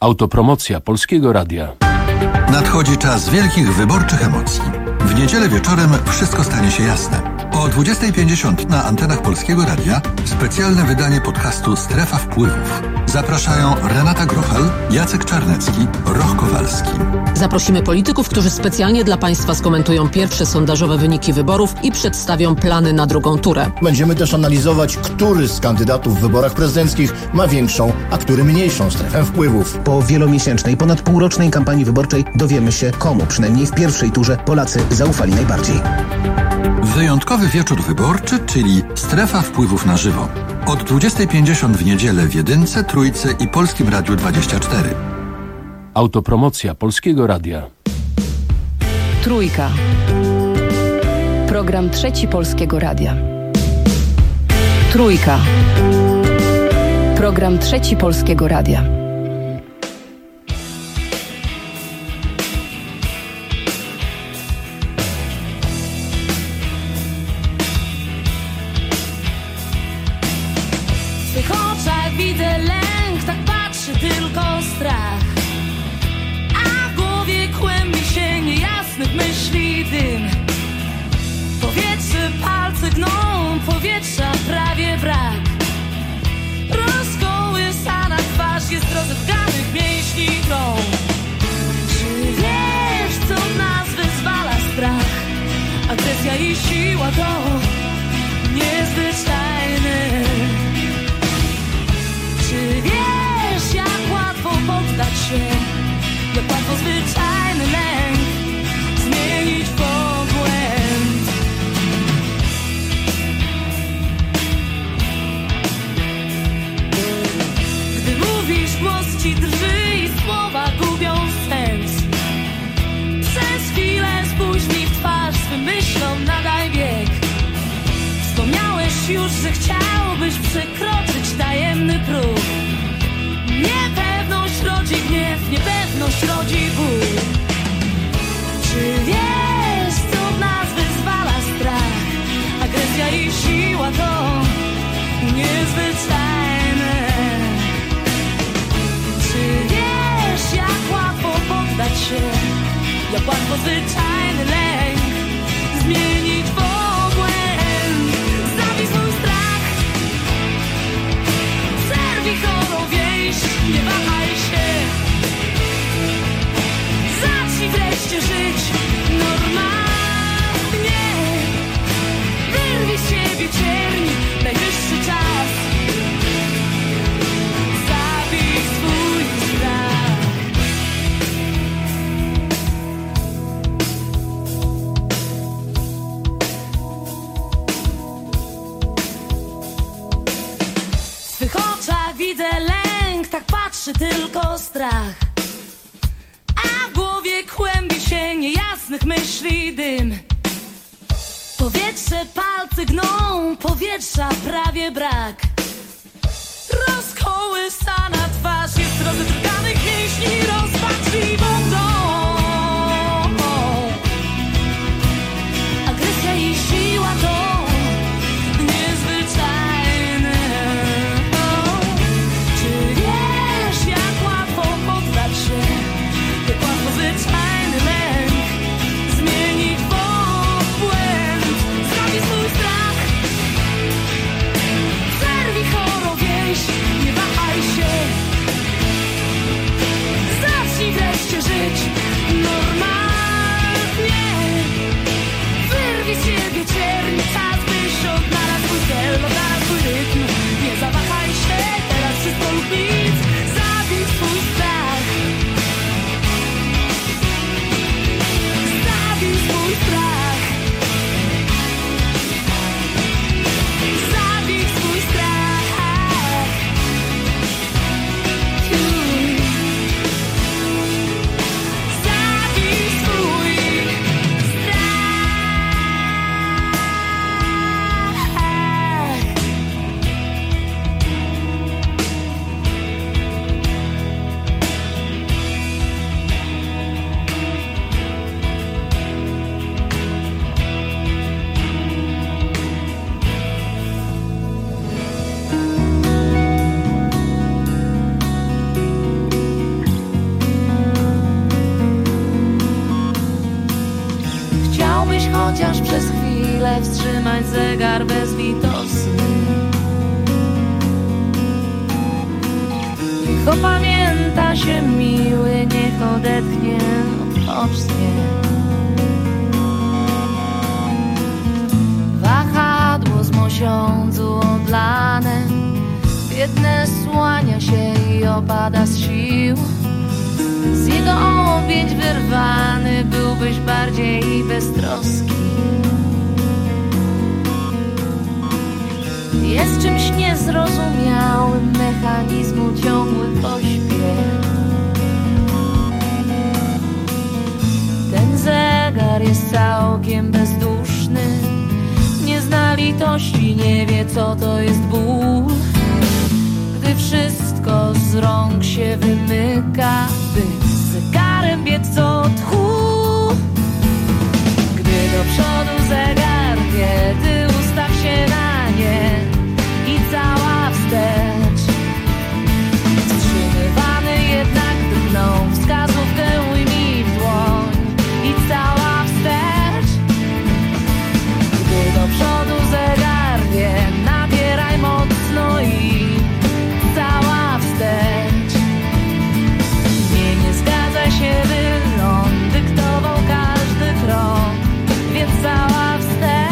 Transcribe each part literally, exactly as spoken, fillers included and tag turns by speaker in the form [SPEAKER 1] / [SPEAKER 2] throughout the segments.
[SPEAKER 1] Autopromocja Polskiego Radia.
[SPEAKER 2] Nadchodzi czas wielkich wyborczych emocji. W niedzielę wieczorem wszystko stanie się jasne. O dwudziestej pięćdziesiąt na antenach Polskiego Radia specjalne wydanie podcastu Strefa Wpływów. Zapraszają Renata Grochal, Jacek Czarnecki, Roch Kowalski.
[SPEAKER 3] Zaprosimy polityków, którzy specjalnie dla Państwa skomentują pierwsze sondażowe wyniki wyborów i przedstawią plany na drugą turę.
[SPEAKER 4] Będziemy też analizować, który z kandydatów w wyborach prezydenckich ma większą, a który mniejszą strefę wpływów.
[SPEAKER 5] Po wielomiesięcznej, ponad półrocznej kampanii wyborczej dowiemy się, komu przynajmniej w pierwszej turze Polacy zaufali najbardziej.
[SPEAKER 2] Wyjątkowy wieczór wyborczy, czyli Strefa Wpływów na żywo. Od dwudziestej pięćdziesiąt w niedzielę w Jedynce, Trójce i Polskim Radiu dwadzieścia cztery.
[SPEAKER 1] Autopromocja Polskiego Radia.
[SPEAKER 6] Trójka. Program Trzeci Polskiego Radia. Trójka. Program Trzeci Polskiego Radia.
[SPEAKER 7] W twych oczach widzę lęk, tak patrzy tylko strach, a w głowie kłębi się niejasnych myśli dym. Powietrze, palce gną, powietrza prawie brak. Rozkołysana twarz jest rozedrganych mięśni grą. Czy wiesz, co w nas wyzwala strach? Agresja i siła to niezwyczajne. Czy wiesz, jak łatwo poddać się, jak łatwo zwyczajny lęk zmienić w obłęd? Gdy mówisz, głos ci drży i słowa gubią sens. Przez chwilę spójrz mi w twarz, swym myślom nadaj bieg. Wspomniałeś już, że chciałbyś przekroczyć tajemny próg. Niepewność rodzi gniew, niepewność rodzi ból. Czy wiesz, co w nas wyzwala strach? Agresja i siła to niezwyczajne. Czy wiesz, jak łatwo poddać się, jak łatwo zwyczajny lęk zmienić w obłęd? Zabij swój strach, zerwij chorą więź, nie wahaj się. Zacznij wreszcie żyć normalnie. Wyrwij z siebie cierń, najwyższy czas. Zabij swój strach. W twych oczach widzę lęk, tak patrzy tylko strach, a w głowie kłębi się niejasnych myśli dym. Powietrze, palce gną, powietrza prawie brak. Rozkołysana twarz jest rozedrganych mięśni rozpaczliwą grą. Agresja i siła to niezwyczajne. Czy wiesz, jak łatwo poddać się, jak łatwo zwyczajny lęk zmienić w obłęd? Zabij swój strach, zerwij chorą więź, nie wahaj się. Zacznij wreszcie żyć chociaż przez chwilę wstrzymać zegar bezlitosny. Niech opamięta się miły, niech odetchnie, odpocznie. Wahadło z mosiądzu odlane, biedne słania się i opada z sił. Z jego objęć wyrwany byłbyś bardziej beztroski. Jest czymś niezrozumiałym mechanizmu ciągły pośpiech. Ten zegar jest całkiem bezduszny, nie zna litości, nie wie co to jest ból. Gdy wszystko z rąk się wymyka, by z zegarem biec co tchu. Gdy do przodu zegar wie, ty ustaw się na nie i cała wstecz. Wstrzymywany jednak drgną, wskazówkę ujmij w dłoń i cała wstecz. Gdy do przodu zegar wie, nabieraj mocno i cała wstecz. Nie, nie zgadzaj się, by on dyktował każdy krok, więc cała wstecz.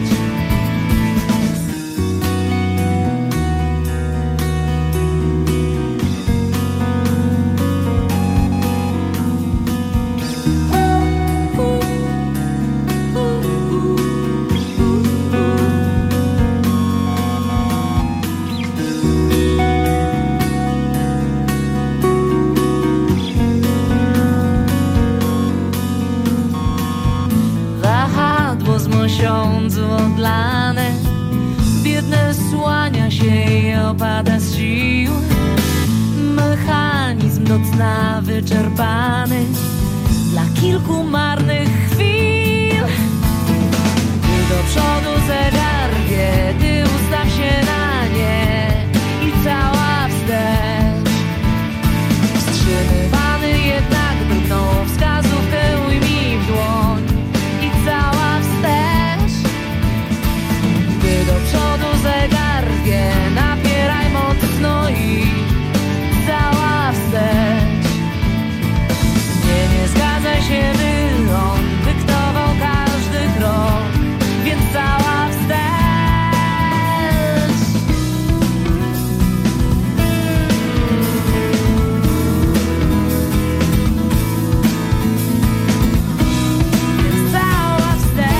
[SPEAKER 7] Mosiądzu odlane, biedne słania się i opada z sił. Mechanizm do cna wyczerpany dla kilku marnych chwil. Gdy do przodu zegar wie, ty ustaw się na nie i cała wstecz. Wstrzymywany jednak drgną, wskazówkę ujmij w dłoń i cała wstecz. Gdy do przodu zegar wie, napieraj mocno i cała wstecz. Nie, nie zgadzaj się, by on dyktował każdy krok, więc cała wstecz. Więc cała wstecz.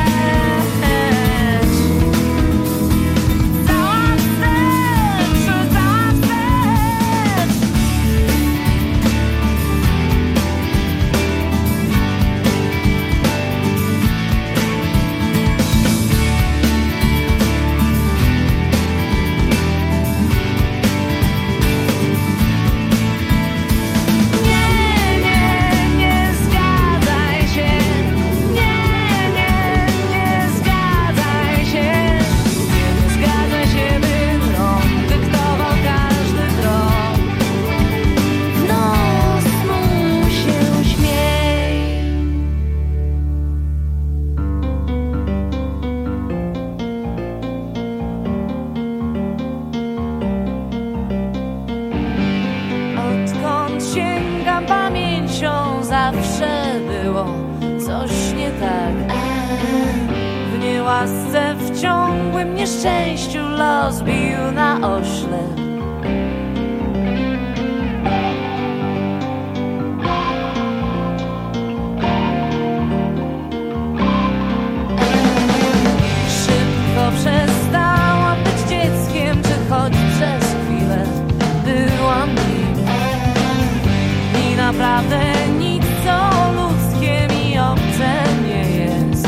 [SPEAKER 7] Cała wstecz, cała wstecz. Nie, nie, nie zgadzaj się. Nie, nie, nie zgadzaj się. Nie, nie zgadzaj się, by on dyktował każdy krok. W nos mu się śmiej. Odkąd sięgam pamięcią, zawsze było coś nie tak. W niełasce, w ciągłym nieszczęściu los bił na oślep. Szybko przestałam być dzieckiem, czy choć przez chwilę byłam nim. I naprawdę nic co ludzkie mi obce nie jest.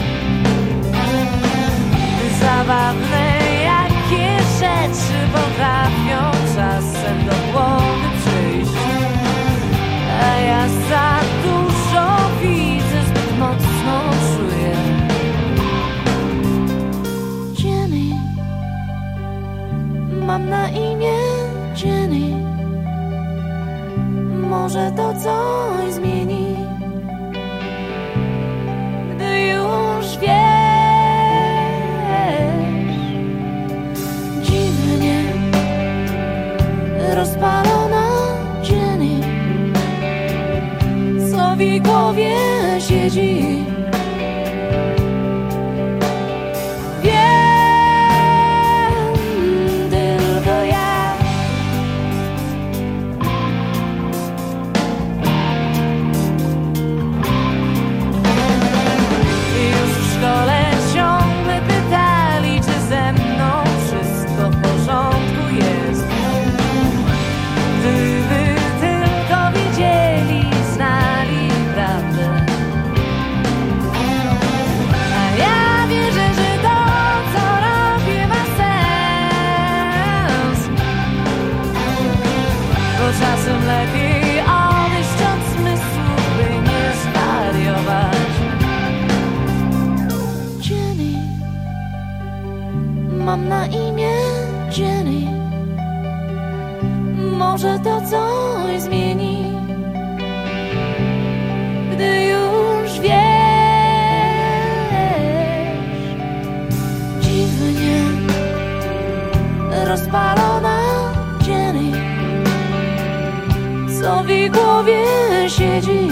[SPEAKER 7] Zabawne jakie rzeczy potrafią czasem do głowy przyjść. A ja za dużo widzę, zbyt mocno czuję. Jenny, mam na imię Jenny. Może to coś zmieni, gdy już Mam na imię Jenny. Może to coś zmieni, gdy już wiesz. Dziwnie rozpalona Jenny, co w jej głowie siedzi.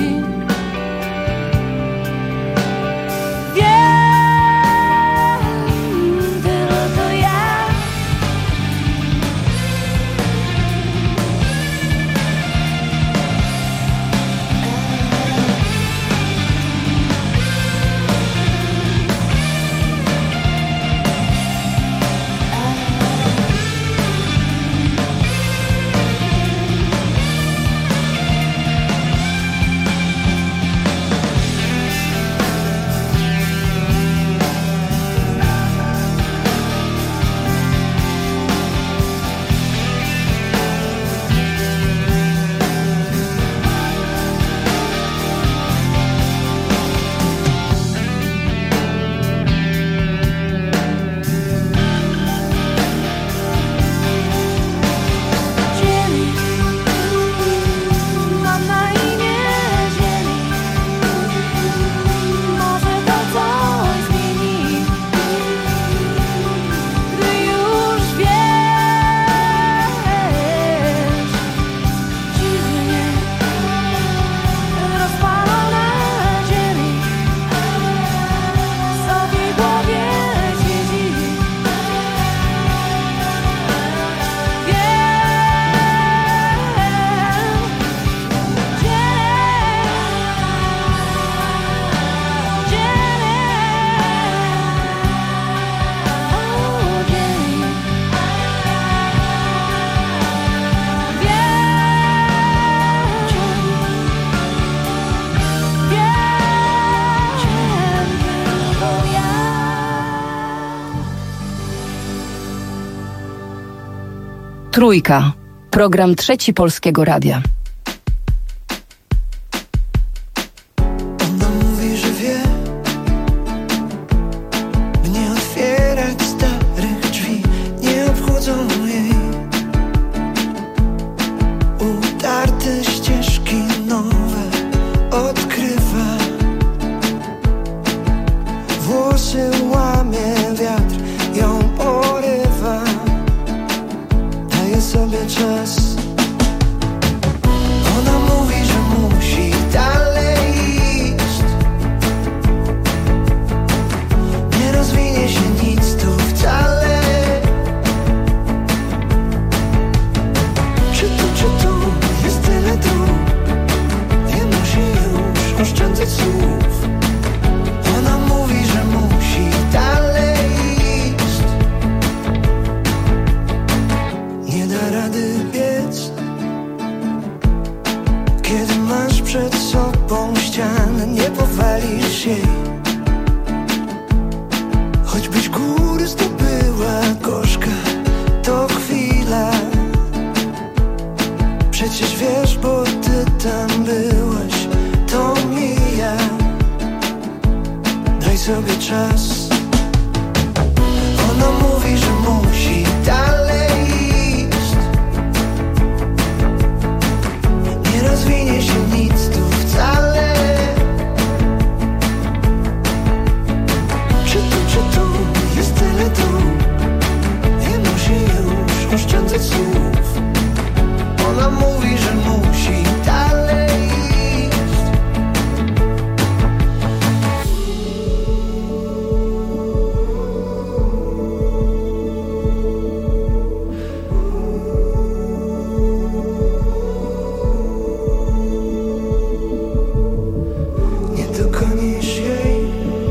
[SPEAKER 6] Trójka. Program Trzeci Polskiego Radia.
[SPEAKER 8] Ona mówi, że wie, by nie otwierać starych drzwi, nie obchodzą jej utarte ścieżki nowe, odkrywa. Włosy łamie wiatr, ją porywa, daje sobie czas. Ona mówi, że musi dalej iść, nie rozwinie się nic tu wcale. Czy tu, czy tu jest tyle tu, nie musi już oszczędzać słów. Ona mówi, że musi dalej iść, nie da rady biec, kiedy masz przed sobą ścianę, nie powalisz jej. Choćbyś góry zdobyła, gorzka to chwila. Przecież wiesz, bo ty tam byłaś, to mija. Daj sobie czas. Ona mówi, że musi dalej iść, nie rozwinie się nic tu wcale. Czy tu, czy tu jest tyle tu, nie musi już oszczędzać słów. Ona mówi, że musi dalej iść. Nie dogonisz jej,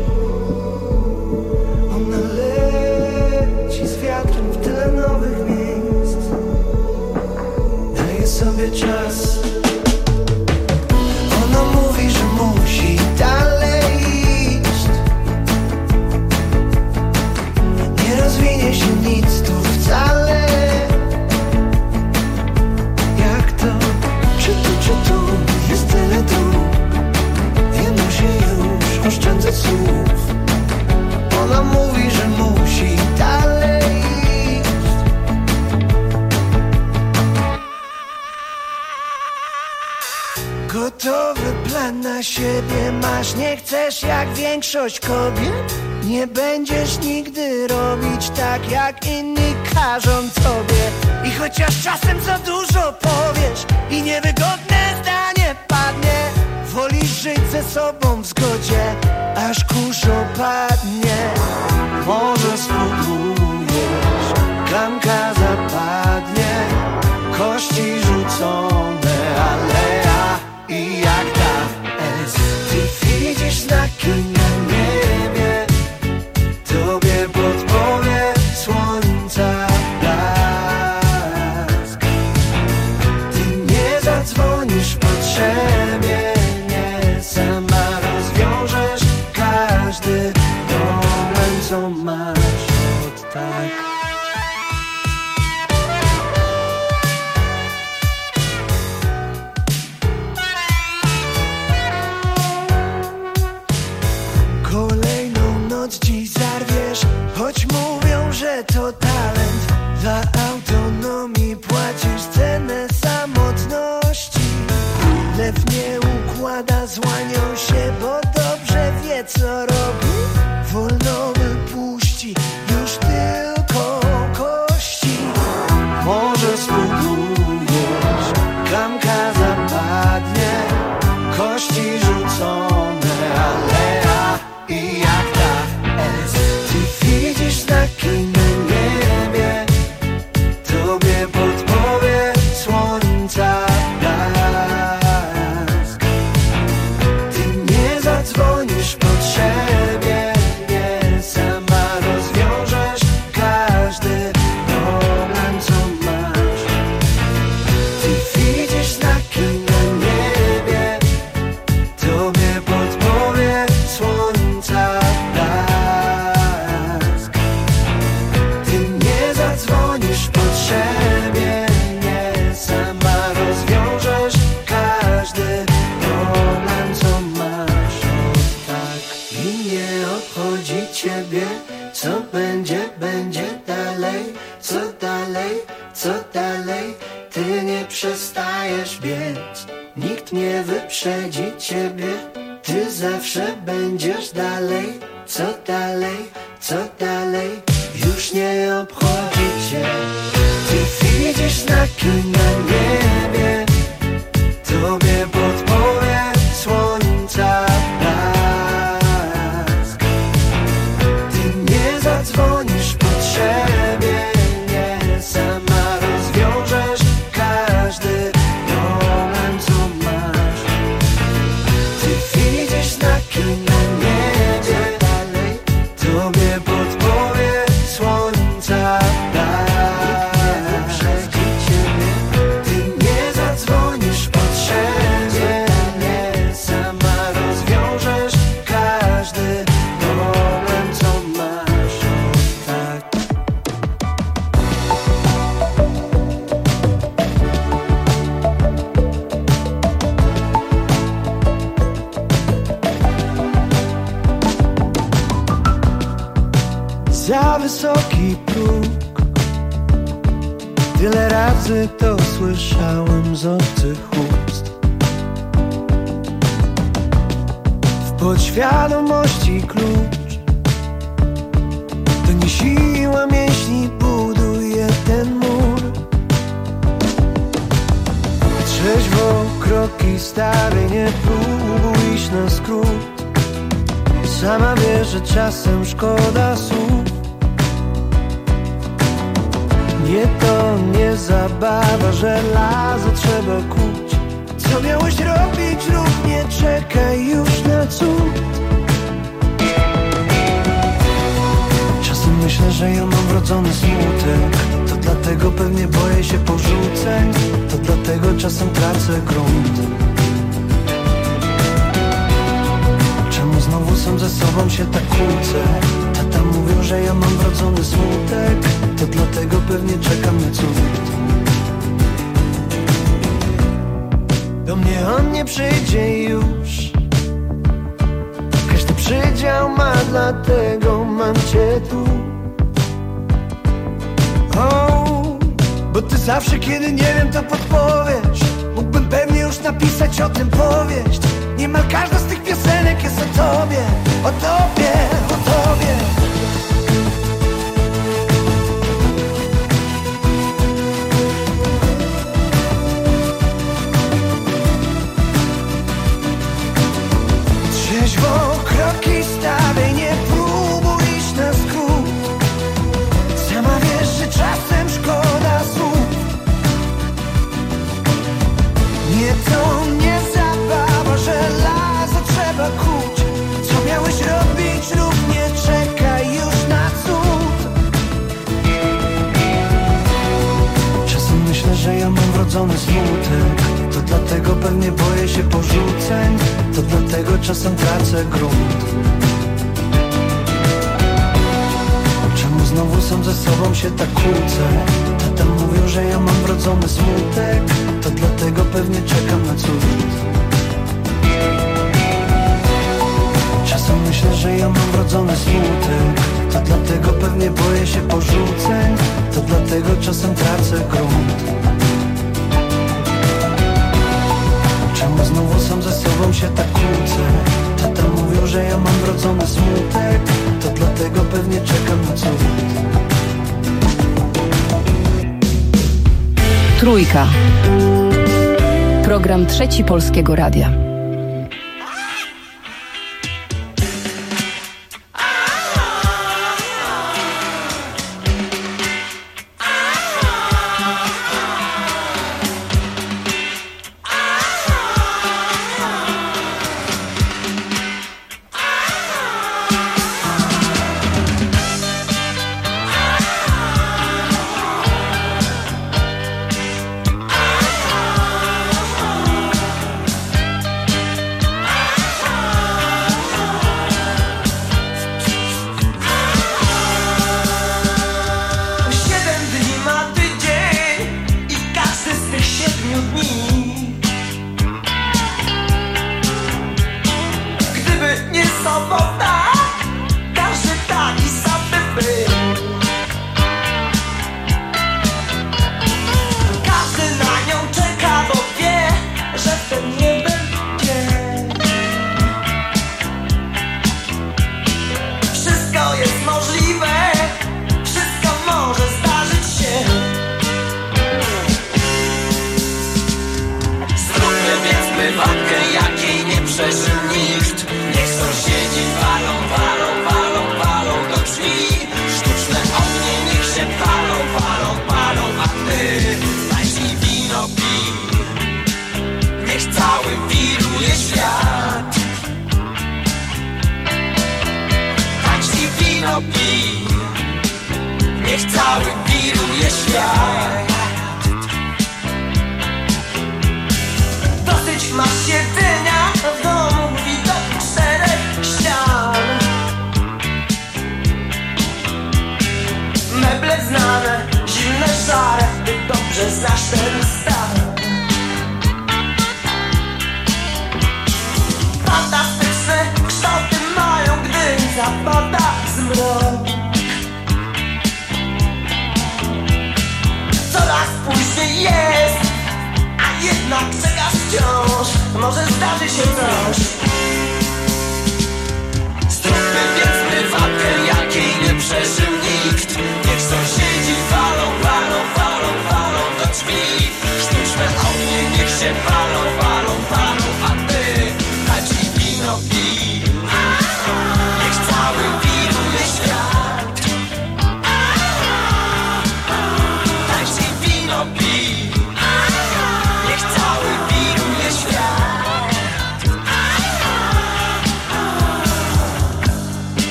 [SPEAKER 8] ona leci z wiatrem w tyle nowych miejsc, daje sobie czas. Ona mówi, że musi dalej iść, nie rozwinie się nic tu wcale. Jak to? Czy tu, czy tu jest tyle tu, nie musi już oszczędzać słów. Ona mówi, że musi dalej na siebie masz, nie chcesz jak większość kobiet. Nie będziesz nigdy robić tak jak inni każą tobie. I chociaż czasem za dużo powiesz i niewygodne zdanie padnie, wolisz żyć ze sobą w zgodzie, aż kurz opadnie. Może spróbujesz, klamka zapadnie, kości rzucone, ale ja i jak ta S. Ty widzisz znaki na niebie, tobie podpowie słońca blask. Ty nie zadzwonisz w potrzebie, nie, sama rozwiążesz każdy problem, co masz od tak. Dziś zarwiesz, choć mówią, że to talent. Dla autonomii płacisz cenę samotności. Lew nie układa z łanią się, bo dobrze wie co robi. Wolno wypuści już tylko kości. Może spróbujesz, klamka zapadnie, kości rzucone, ale ja i jak znaki na niebie, tobie podpowie słońca blask. Ty nie zadzwonisz w potrzebie, nie, sama rozwiążesz każdy problem, co masz. Ty widzisz znaki na niebie, tobie podpowie słońca blask. Dzwonisz w potrzebie, nie, sama rozwiążesz każdy problem, co masz od tak. I nie obchodzi ciebie, co będzie, będzie dalej, co dalej, co dalej. Ty nie przestajesz biec, nikt nie wyprzedzi ciebie. Ty zawsze będziesz dalej, co dalej, co dalej. Już nie obchodzi cię. Ty widzisz znaki na niebie, tobie podpowie słońca blask. Ty nie zadzwonisz w potrzebie, nie, sama rozwiążesz każdy problem, co masz. Ty widzisz znaki na niebie, dalej, tobie podpowie słońca blask. Ty nie zadzwonisz w potrzebie, nie, sama rozwiążesz każdy problem, co masz od tak. Za wysoki próg, tyle razy to słyszałem z obcych ust. W podświadomości klucz, to nie siła mięśni buduje ten mur. Trzeźwo kroki stary, nie próbuj iść na skrót. Sama wiesz, że czasem szkoda słów. Nie to nie zabawa, żelazo trzeba kuć. Co miałeś robić, rób, nie czekaj już na cud. Czasem myślę, że ja mam wrodzony smutek. To dlatego pewnie boję się porzuceń. To dlatego czasem tracę grunt. Czemu znowu sam ze sobą się tak kłócę? Tata mówił, że ja mam wrodzony smutek. To dlatego pewnie czekam na cud. Do mnie on nie przyjdzie już. Każdy przydział ma, dlatego mam cię tu. Oh, bo ty zawsze, kiedy nie wiem, to podpowiesz. Mógłbym pewnie już napisać o tym powieść. Niemal każda z tych piosenek jest o tobie, o tobie, o tobie. Trzeźwo kroki stawiaj, nie próbuj iść na skrót. Sama wiesz, że czasem szkoda słów. Nie to nie zabawa, że lazo trzeba kuć. Co miałeś robić, rób, nie czekaj już na cud. Czasem myślę, że ja mam wrodzony smutek. To dlatego pewnie boję się porzuceń. To dlatego czasem tracę grunt. Czemu znowu sam ze sobą się tak kłócę? Tata mówił, że ja mam wrodzony smutek. To dlatego pewnie czekam na cud. Czasem myślę, że ja mam wrodzony smutek. To dlatego pewnie boję się porzuceń. To dlatego czasem tracę grunt. Czemu znowu sam ze sobą się tak kłócę? Tata mówił, że ja mam wrodzony smutek. To dlatego pewnie czekam na cud.
[SPEAKER 6] Trójka. Program Trzeci Polskiego Radia.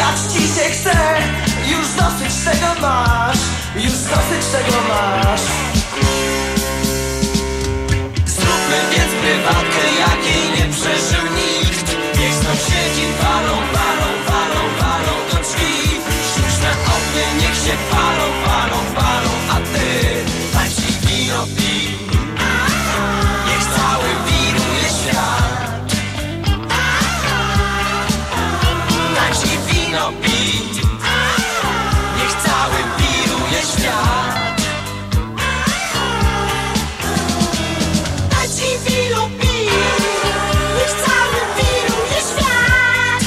[SPEAKER 8] Dać ci się chce, już dosyć tego masz, już dosyć tego masz. Zróbmy więc prywatkę, jakiej nie przeżył nikt. Niech sąsiedzi walą, walą, walą, walą do drzwi. Sztuczne ognie niech się palą, palą, palą, a ty daj ci wino pij. Niech cały wiruje świat. Daj ci wino pij. Niech cały wiruje świat. Daj ci wino pij. Niech cały wiruje świat.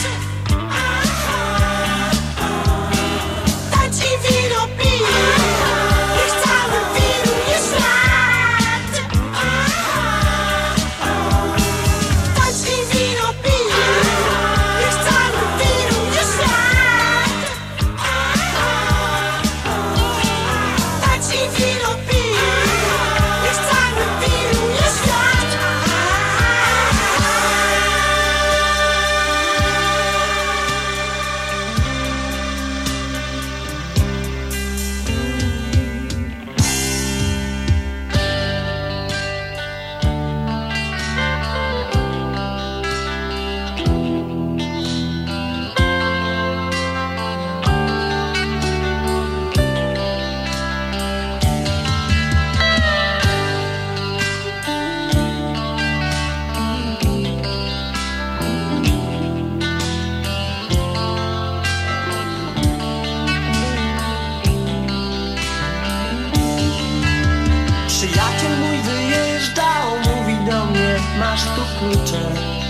[SPEAKER 8] Daj ci wino pij. Niech cały wiruje świat. Daj ci wino pij. Niech cały wiruje świat. Daj ci wino pij. Niech cały wiruje świat. Przyjaciel mój wyjeżdżał, mówi do mnie, masz tu klucze.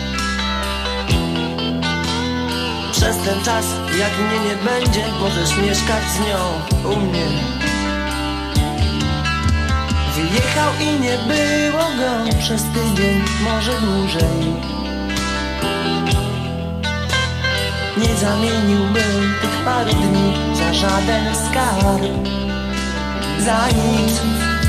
[SPEAKER 8] Przez ten czas, jak mnie nie będzie, możesz mieszkać z nią u mnie. Wyjechał i nie było go przez tydzień, może dłużej. Nie zamieniłbym tych paru dni za żaden skarb, za nic.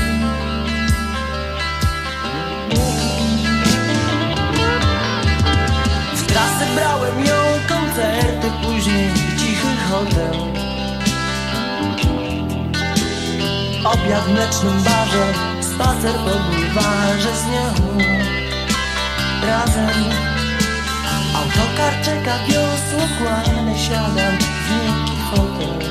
[SPEAKER 8] W trasę brałem ją, koncerty, później cichy hotel. Obiad w mlecznym barze, spacer po bulwarze z nią razem. Autokar czeka, wiosło kładę, siadam w miękki fotel.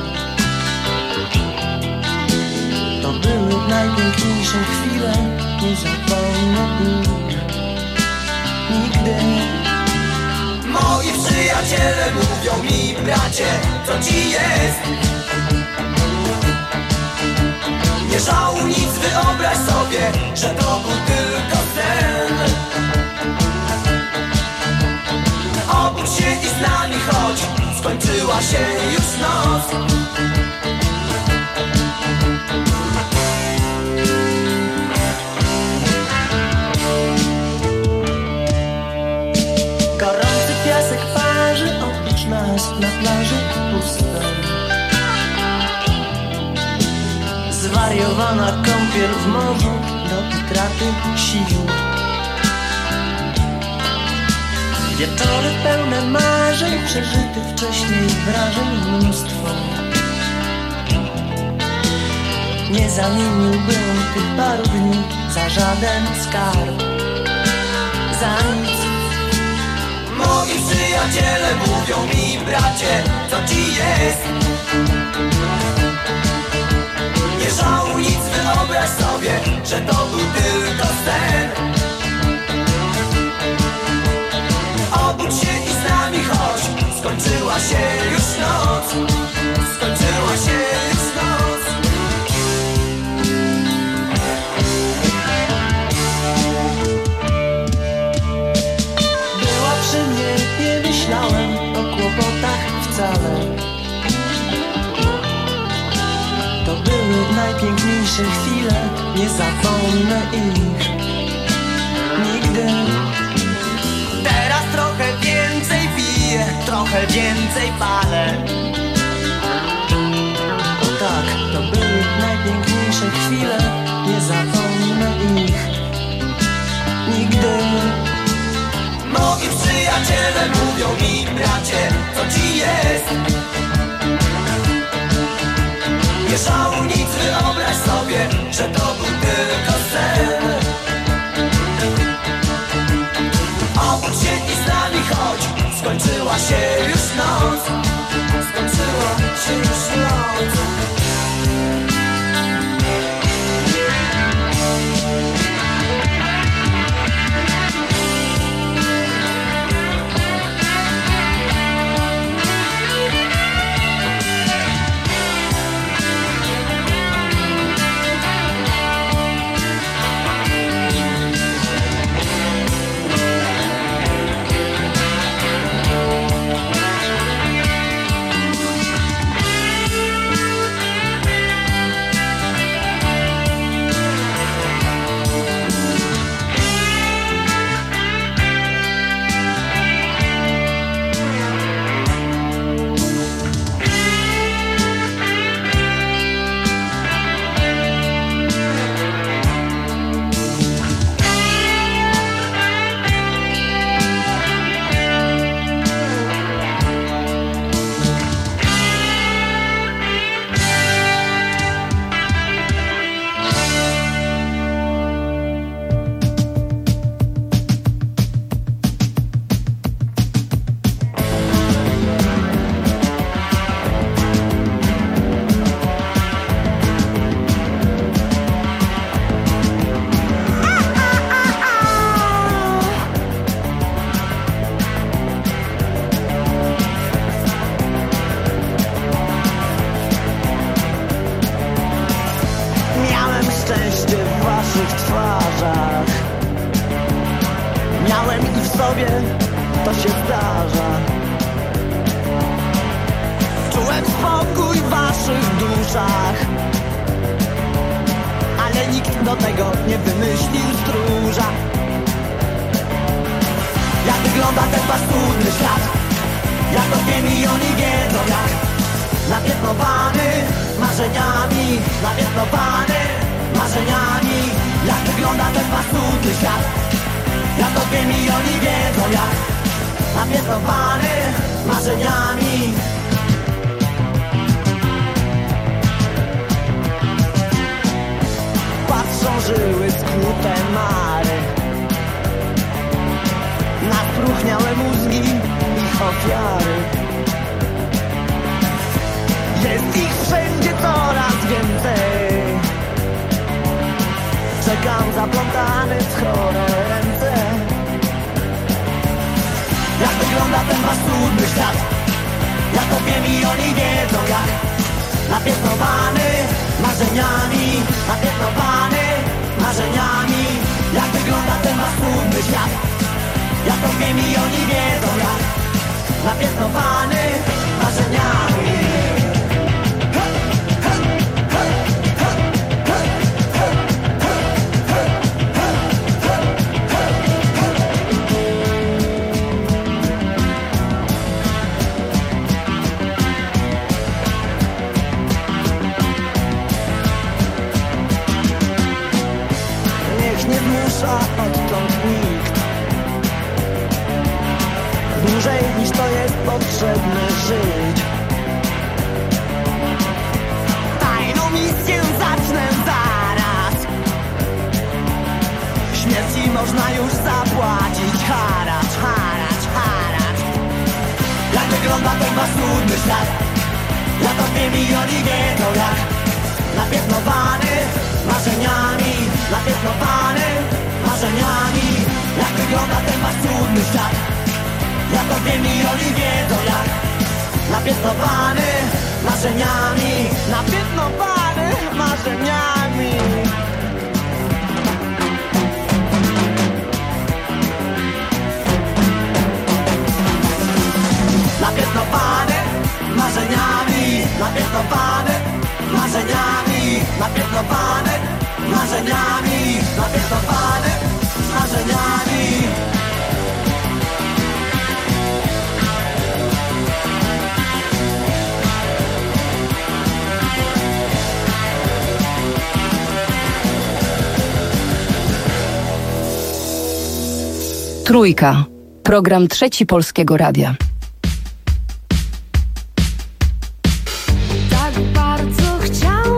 [SPEAKER 8] To były najpiękniejsze chwile, nie zapomnę ich nigdy. Moi przyjaciele mówią mi, bracie, co ci jest? Nie żałuj nic, wyobraź sobie, że to był tylko sen. Obudź się i z nami chodź, skończyła się już noc. Gorący piasek parzy, oprócz nas na plaży pusto. Zwariowana kąpiel w morzu do utraty sił. Wieczory pełne marzeń, przeżytych wcześniej wrażeń mnóstwo. Nie zamieniłbym tych paru dni za żaden skarb, za nic. Moi przyjaciele mówią mi, bracie, co ci jest? Nie żałuj nic, wyobraź sobie, że to był tylko sen. Obudź się i z nami chodź, skończyła się już noc. Skończyła się już noc. Była przy mnie, nie myślałem o kłopotach wcale. To były najpiękniejsze chwile, nie zapomnę ich nigdy. Teraz trochę więcej piję, trochę więcej palę. O tak, to były najpiękniejsze chwile, nie zapomnę ich nigdy. Moi przyjaciele mówią mi, bracie, co ci jest? Nie żałuj nic, wyobraź sobie, że to był tylko sen. Obudź się i z nami chodź, skończyła się już noc. Skończyła się już noc.
[SPEAKER 6] Trójka. Program Trzeci Polskiego Radia.
[SPEAKER 7] Tak bardzo chciałam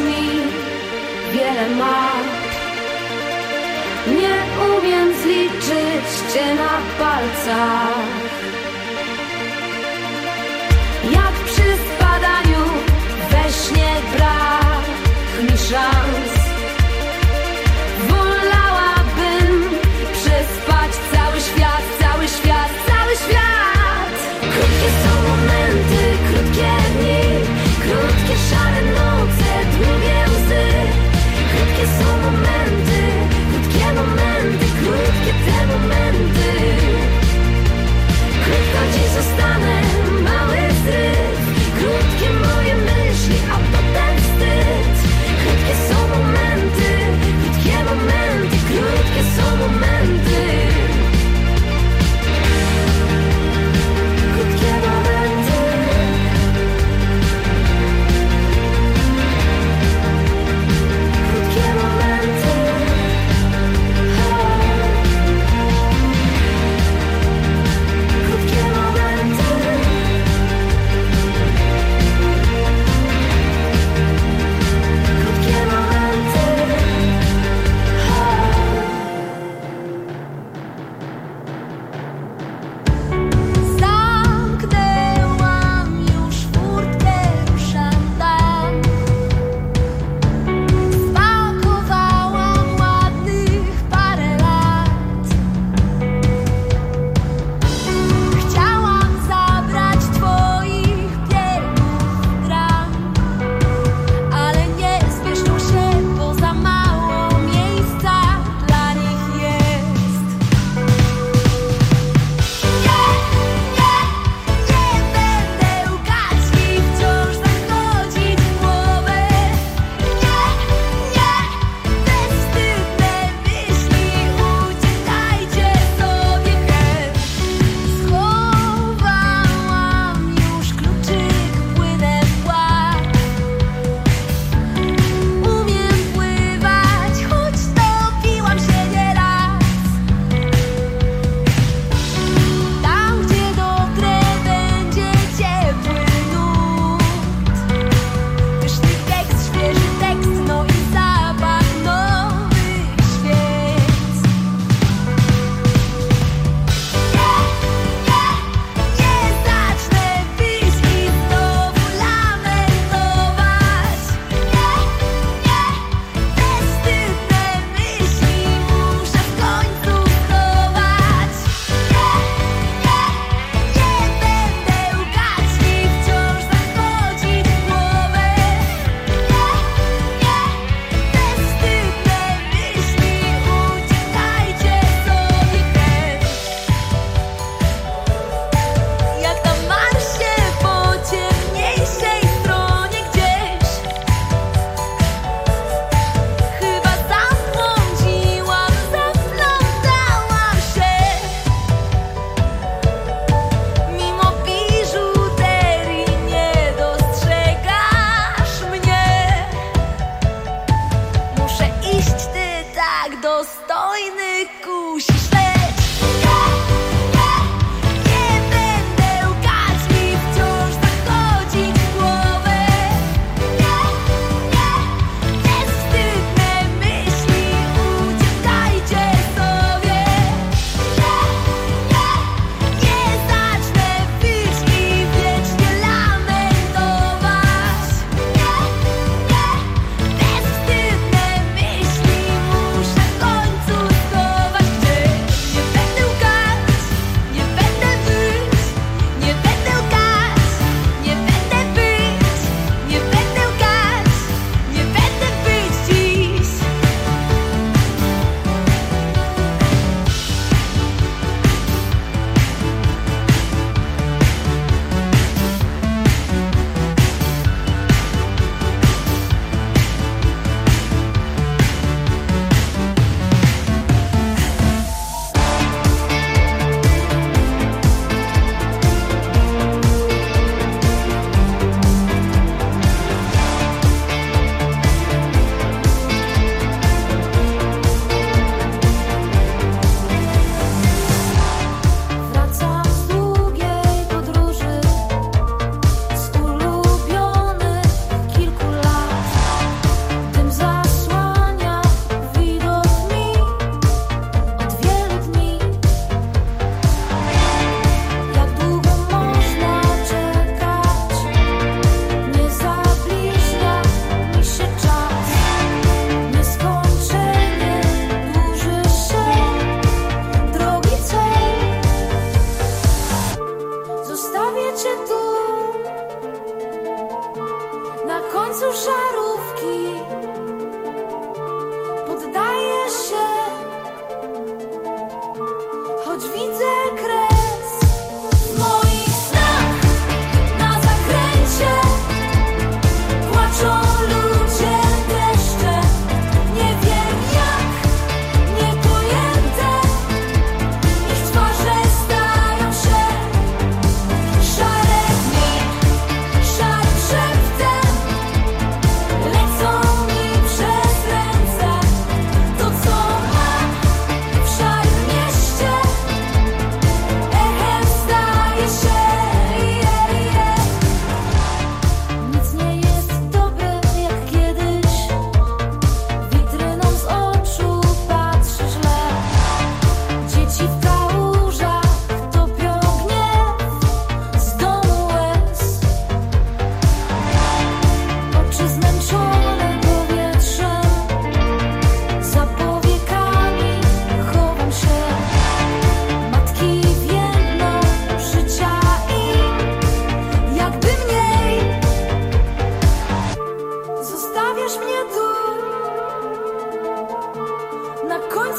[SPEAKER 7] dni wiele ma. Nie umiem zliczyć cię na palcach. Jak przy spadaniu we śnie brak mi szans. Wolałabym przespać cały świat, cały świat, cały świat. Krótkie są momenty, krótkie dni, krótkie szare noce, długie łzy. Krótkie są momenty, krótkie momenty, krótkie te momenty.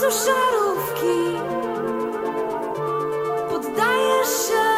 [SPEAKER 7] szarówki. Poddajesz się,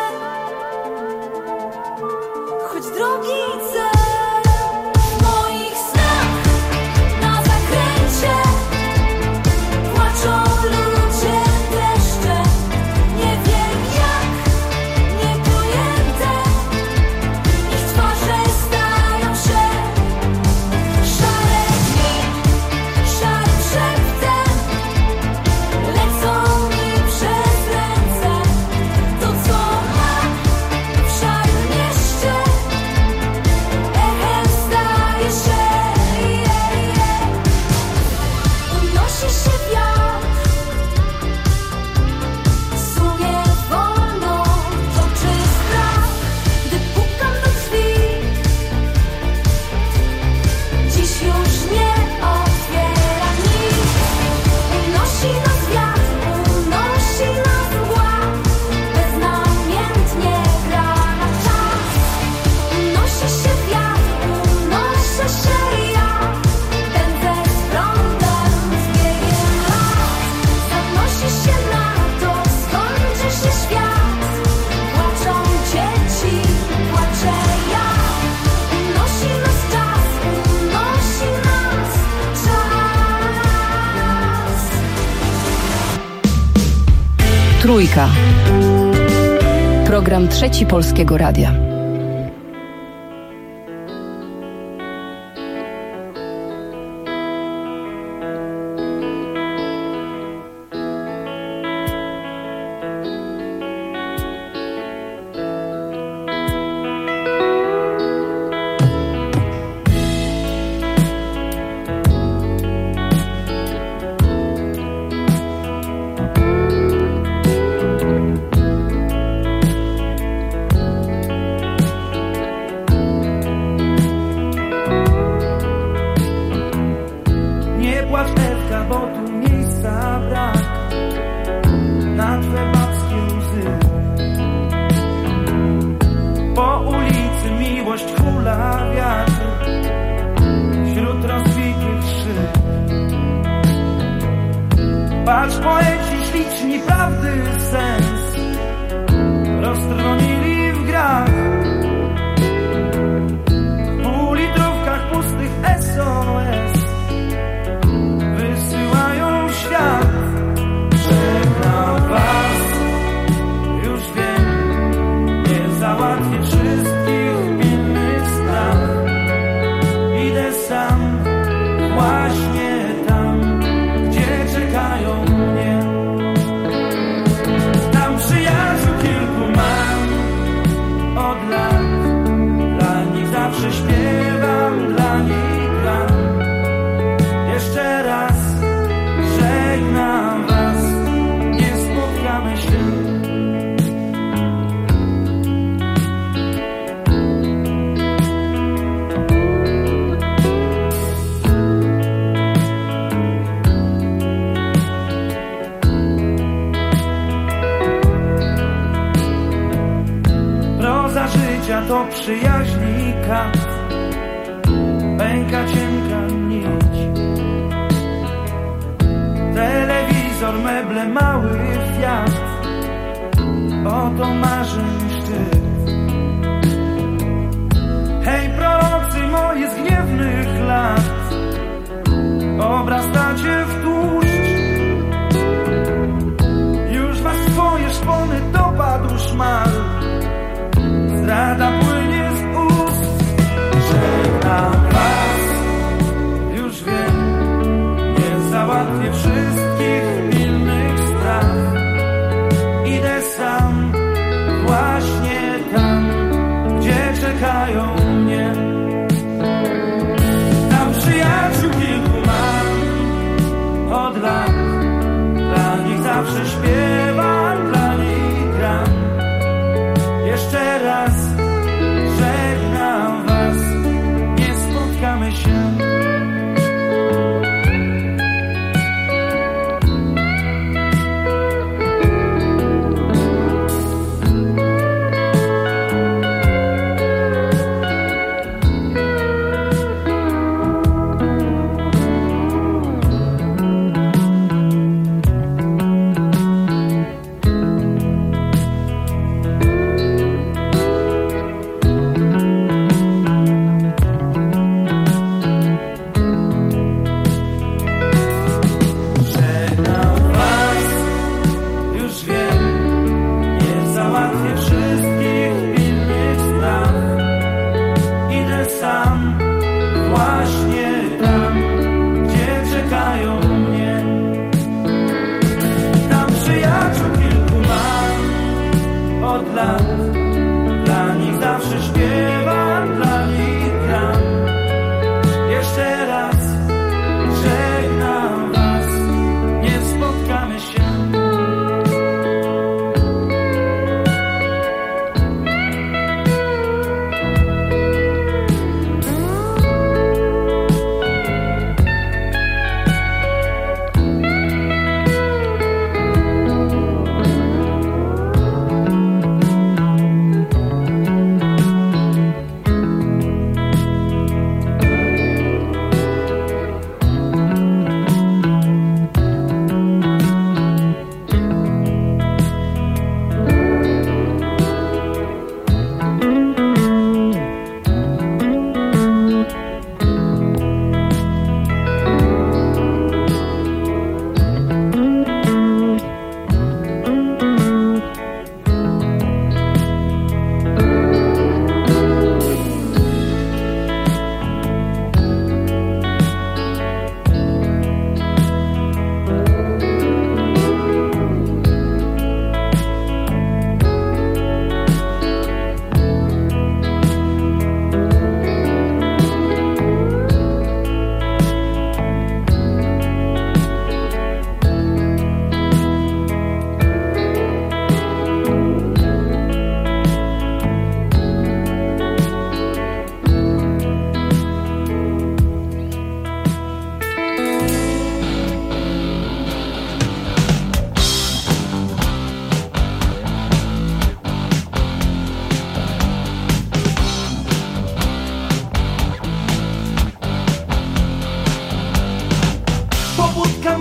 [SPEAKER 7] choć drogi cel. W moich snach na zakręcie płaczą ludzie deszcze. Nie wiem jak, niepojęte, ich twarze stają się szare dni, szarym szeptem lecą mi przez ręce. To co mam w szarym mieście echem staje się. Unosi się wiatr, sunie wolno, toczy strach, gdy pukam do drzwi. Dziś już nie otwiera nikt. Unosi nas wiatr, unosi nas mgła, beznamiętnie gra na czas. Unosi się wiatr, unoszę się ja, pędzę z prądem, z biegiem lat. Zanosi się na to, skończy się świat. Płaczą dzieci, płaczę ja. Unosi nas czas, unosi nas czas.
[SPEAKER 6] Trójka. Program Trzeci Polskiego Radia.
[SPEAKER 9] Nie płacz Ewka, bo tu miejsca brak na twe babskie łzy. Po ulicy miłość hula wiatr wśród rozbitych szyb. Patrz, poeci śliczni prawdy sens roztronili w grach. W półlitrówkach pustych S O S wysyłają w świat. Żegnam was, już wiem, nie załatwię wszystkich pilnych spraw. Idę sam, właśnie tam, gdzie czekają mnie. Tam przyjaciół kilku mam od lat. Dla nich zawsze śpiewam, dla nich gram. Jeszcze raz żegnam was, nie spotkamy się. Proza życia to przyjaźni kat, pęka cienka nić. Telewizor, meble, mały Fiat, oto marzeń szczyt. Hej prorocy moi z gniewnych lat, obrastacie w tłuszcz. Już was swoje szpony dopadł szmal, zdrada płynie z ust. Żegnam was, już wiem, nie załatwię wszystkich pilnych spraw. Idę sam, właśnie tam, gdzie czekają mnie. Tam przyjaciół kilku mam od lat. Dla nich zawsze śpiewam, dla nich gram. Jeszcze raz żegnam was, nie spotkamy się.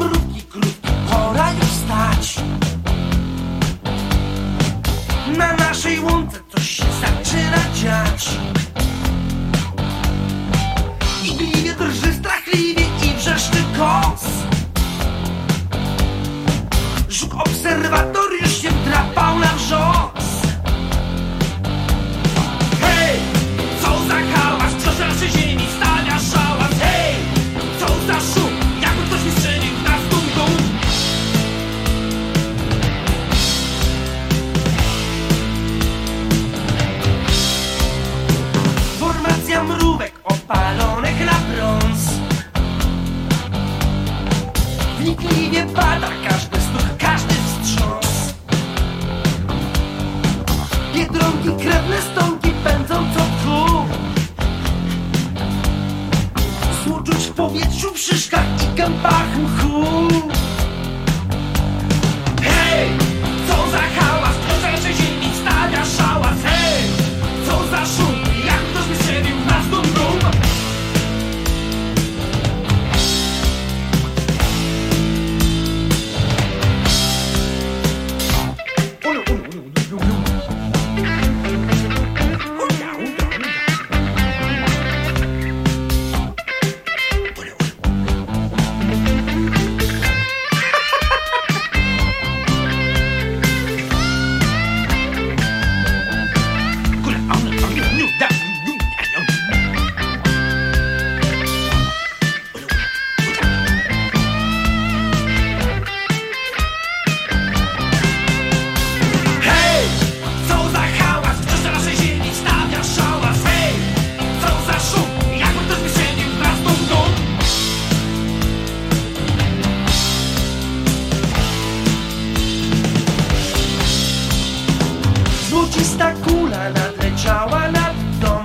[SPEAKER 9] mrówki krótki, pora już stać. Na naszej łące coś się zaczyna dziać. Igliwie drży strachliwie i wrzeszczy kos. Żuk obserwator już się drapał na wrzos. Hej, co za hałas, kto z naszej ziemi stawia szałas. Hej, co za szum, jakby ktoś mi strzelił na dum-dum. Formacja mrówek opalonych na brąz. Wnikliwie bada każdy stuk, każdy wstrząs. Biedronki, krewne stonki pędzą co tchu. Słuczuć w powietrzu, w szyszkach i gębach mchu. Hej, co za hałas, kto z naszej ziemi stawia szałas. Hej, co za szum, jak ktoś mi strzelił w nas dum-dum. Złocista kula nadleciała nad dom,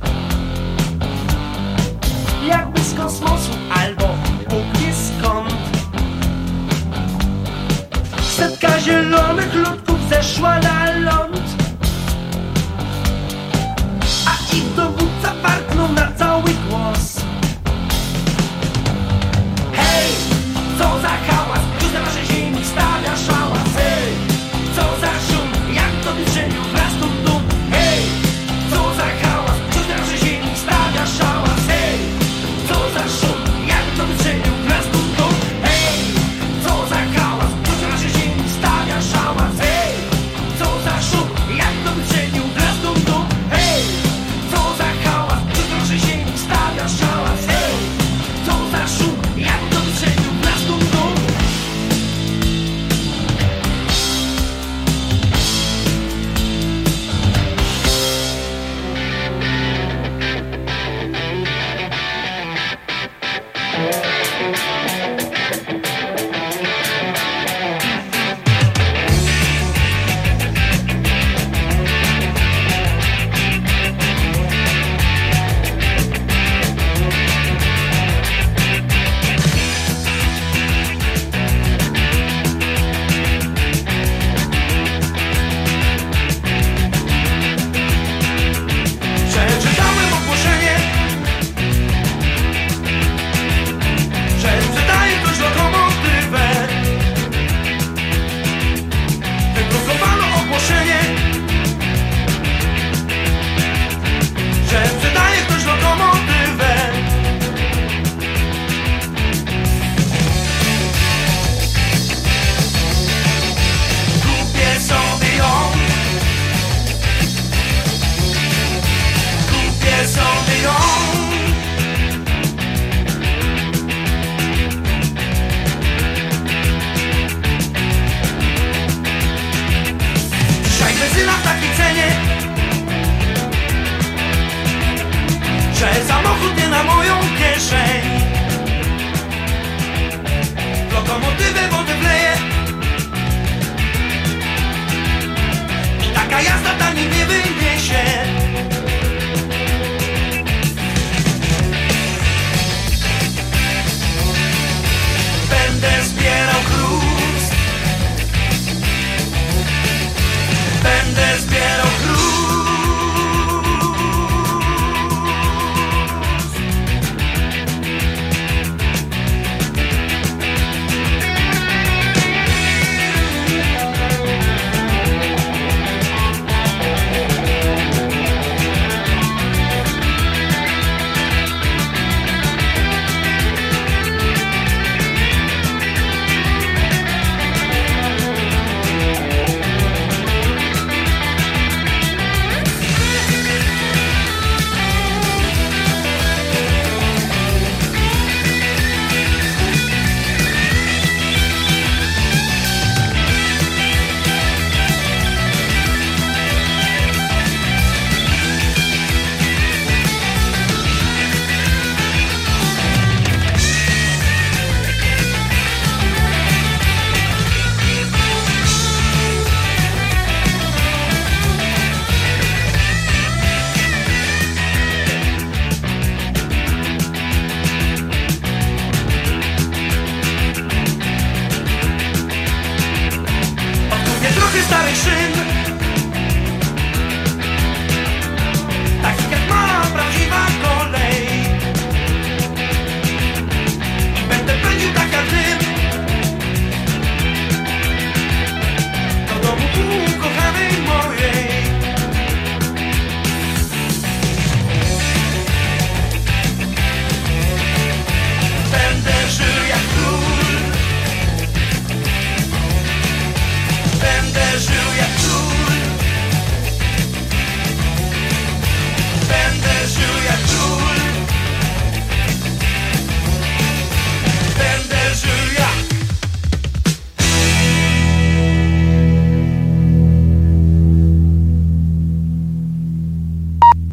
[SPEAKER 9] jakby z kosmosu albo Bóg wie skąd. Setka zielonych ludków zeszła na ląd, a ich dowódca warknął na cały głos. Hej, co za hałas, kto na naszej ziemi stawia szałas. Hej, co za szum, jak to wystrzelił w nas dum-dum. Hej, co za hałas, kto na naszej ziemi stawia szałas. Hej, co za szum, jak to wystrzelił w nas dum-dum. Hej, co za hałas, kto na naszej ziemi stawia szałas. Hej, co za szum, jak to wystrzelił w nas dum-dum. Hej, co za hałas, kto na naszej ziemi stawia szałas. Hej, co za szum, jak to wystrzelił w nas dum-dum. Przeczytałem ogłoszenie, że sprzedaje ktoś lokomotywę. Wydrukowano ogłoszenie, że sprzedaje ktoś lokomotywę. Kupię sobie ją, kupię sobie ją. Dzisiaj benzyna w takiej cenie, że samochód nie na moją kieszeń. Lokomotywę wodę wleje i taka jazda taniej nie wyniesie. Będę zbierał